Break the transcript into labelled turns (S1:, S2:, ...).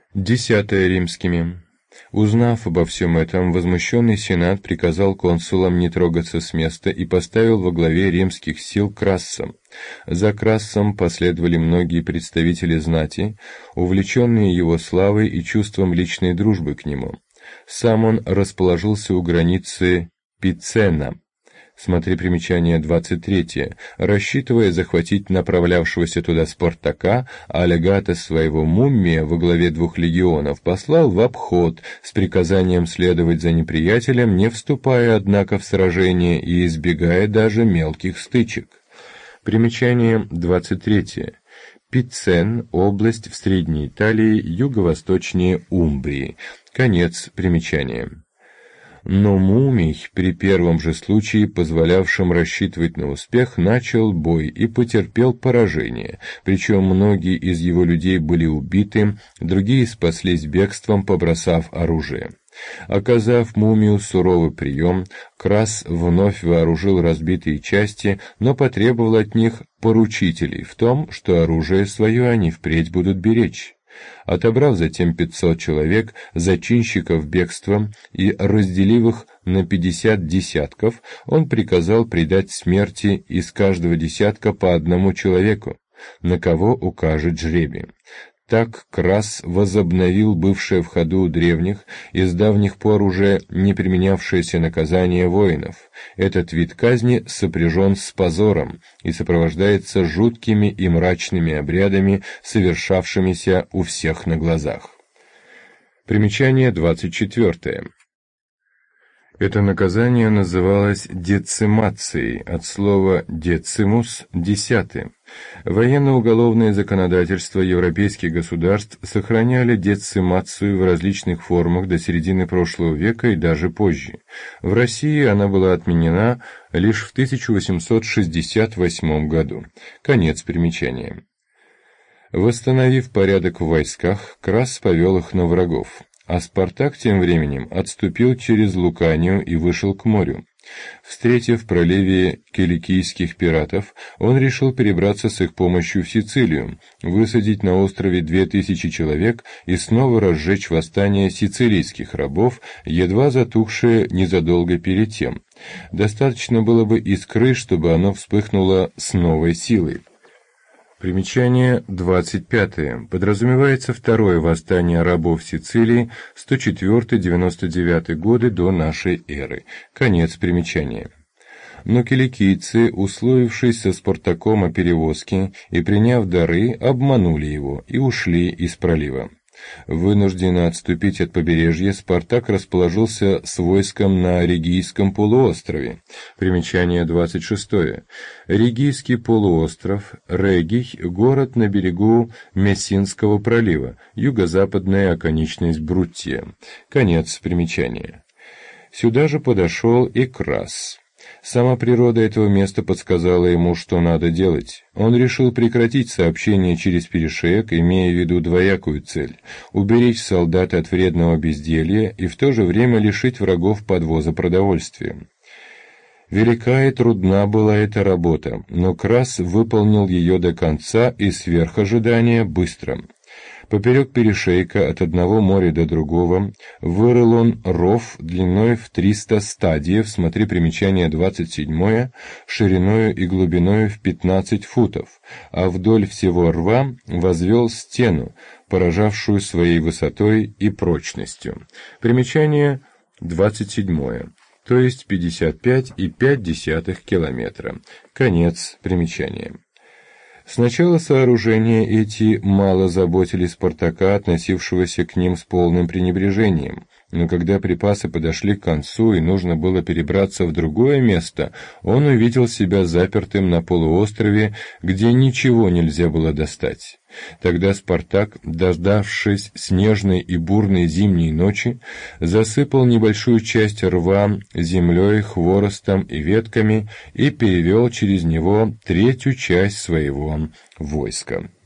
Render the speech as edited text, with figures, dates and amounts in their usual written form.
S1: Десятое римскими. Узнав обо всем этом, возмущенный сенат приказал консулам не трогаться с места и поставил во главе римских сил Красса. За Крассом последовали многие представители знати, увлеченные его славой и чувством личной дружбы к нему. Сам он расположился у границы Пицена. Смотри примечание 23, рассчитывая захватить направлявшегося туда Спартака, а легата своего Муммия во главе 2 легионов послал в обход с приказанием следовать за неприятелем, не вступая, однако, в сражение и избегая даже мелких стычек. Примечание 23. Пицен – область в Средней Италии, юго-восточнее Умбрии. Конец примечания. Но Мумий, при первом же случае, позволявшем рассчитывать на успех, начал бой и потерпел поражение, причем многие из его людей были убиты, другие спаслись бегством, побросав оружие. Оказав Мумию суровый прием, Красс вновь вооружил разбитые части, но потребовал от них поручителей в том, что оружие свое они впредь будут беречь. Отобрав затем 500 человек, зачинщиков бегства, и разделив их на 50 десятков, он приказал предать смерти из каждого десятка по 1 человеку, на кого укажет жребий. Так Красс возобновил бывшее в ходу у древних и с давних пор уже не применявшееся наказание воинов. Этот вид казни сопряжен с позором и сопровождается жуткими и мрачными обрядами, совершавшимися у всех на глазах. Примечание 24. Это наказание называлось децимацией, от слова «децимус» – «десятый». Военно-уголовное законодательство европейских государств сохраняли децимацию в различных формах до середины прошлого века и даже позже. В России она была отменена лишь в 1868 году. Конец примечания. Восстановив порядок в войсках, Красс повел их на врагов. А Спартак тем временем отступил через Луканию и вышел к морю. Встретив в проливе киликийских пиратов, он решил перебраться с их помощью в Сицилию, высадить на острове 2000 человек и снова разжечь восстание сицилийских рабов, едва затухшее незадолго перед тем. Достаточно было бы искры, чтобы оно вспыхнуло с новой силой. Примечание 25. Подразумевается второе восстание рабов Сицилии 104-99 годы до нашей эры. Конец примечания. Но киликийцы, условившись со Спартаком о перевозке и приняв дары, обманули его и ушли из пролива. Вынужденно отступить от побережья, Спартак расположился с войском на Регийском полуострове. Примечание 26. Регийский полуостров, Регий, город на берегу Мессинского пролива, юго-западная оконечность Бруттия. Конец примечания. Сюда же подошел и Красс. Сама природа этого места подсказала ему, что надо делать. Он решил прекратить сообщение через перешеек, имея в виду двоякую цель – уберечь солдат от вредного безделья и в то же время лишить врагов подвоза продовольствия. Велика и трудна была эта работа, но Красс выполнил ее до конца и сверх ожидания быстро. Поперек перешейка от одного моря до другого вырыл он ров длиной в 300 стадиев, смотри примечание 27, шириною и глубиною в 15 футов, а вдоль всего рва возвел стену, поражавшую своей высотой и прочностью. Примечание 27, то есть 55,5 километра. Конец примечания. Сначала сооружения эти мало заботили Спартака, относившегося к ним с полным пренебрежением, но когда припасы подошли к концу и нужно было перебраться в другое место, он увидел себя запертым на полуострове, где ничего нельзя было достать. Тогда Спартак, дождавшись снежной и бурной зимней ночи, засыпал небольшую часть рва землей, хворостом и ветками и перевел через него третью часть своего войска.